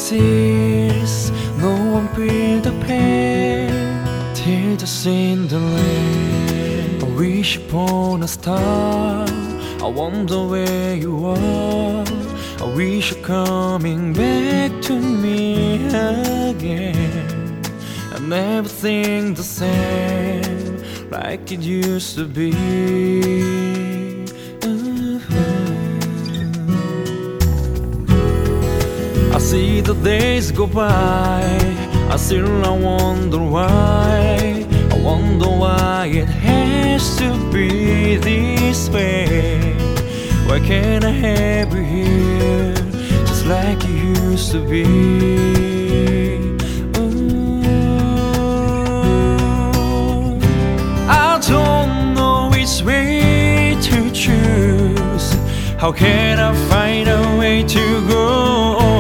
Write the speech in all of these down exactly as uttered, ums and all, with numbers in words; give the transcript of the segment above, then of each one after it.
cease, no one feel the pain till the in the rain. I wish upon a star, I wonder where you are. I wish you're coming back to me again. And everything the same like it used to be. I see the days go by, I still I wonder why. I wonder why it has to be this way. Why can't I have you here, just like you used to be? Ooh. I don't know which way to choose. How can I find a way to go?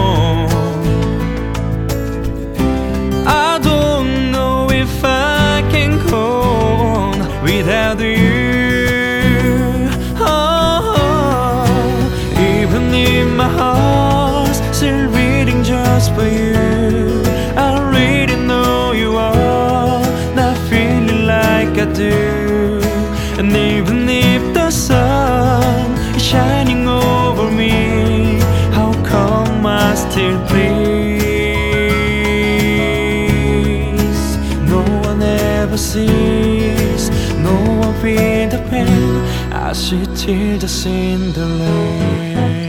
Without you, oh, even if my heart's still beating just for you, I really know you are not feeling like I do. And even if the sun is shining over me, how come I still please? No one ever sees, no one feel the pain. I sit till the in the lane.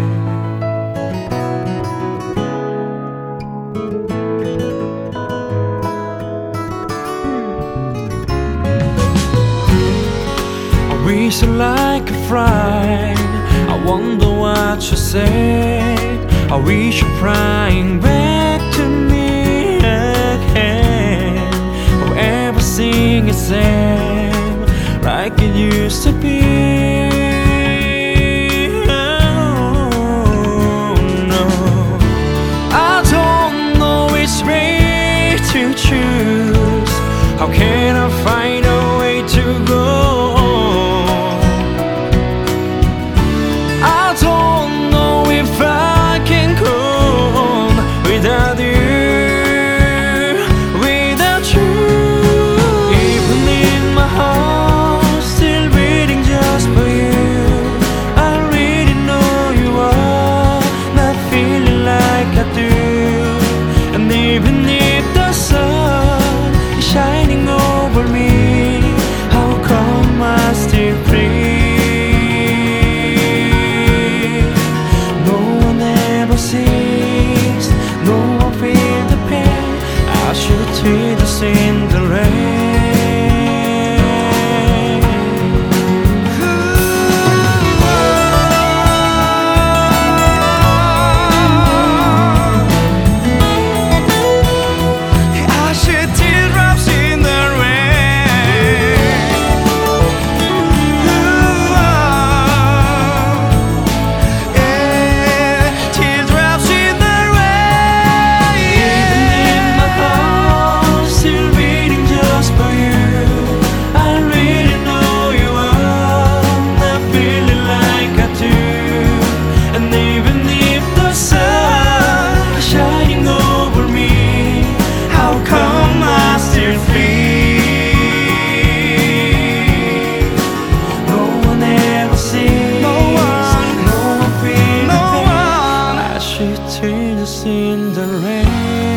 I wish you like a friend, I wonder what you said. I wish you're crying back to me again. Oh, everything is same like it used to be. Oh, no, I don't know which way to choose. How can I find a way to go? I don't know if I can go on without you. Even if the sun is shining over me, how come I still breathe? No one ever sees, no one feels the pain. I should see this in the rain. In the rain.